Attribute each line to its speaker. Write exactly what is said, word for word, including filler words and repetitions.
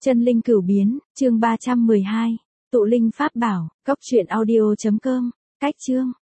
Speaker 1: Chân linh cửu biến, chương ba trăm mười hai. Tụ linh pháp bảo, cốc truyện audio chấm com. Cách chương.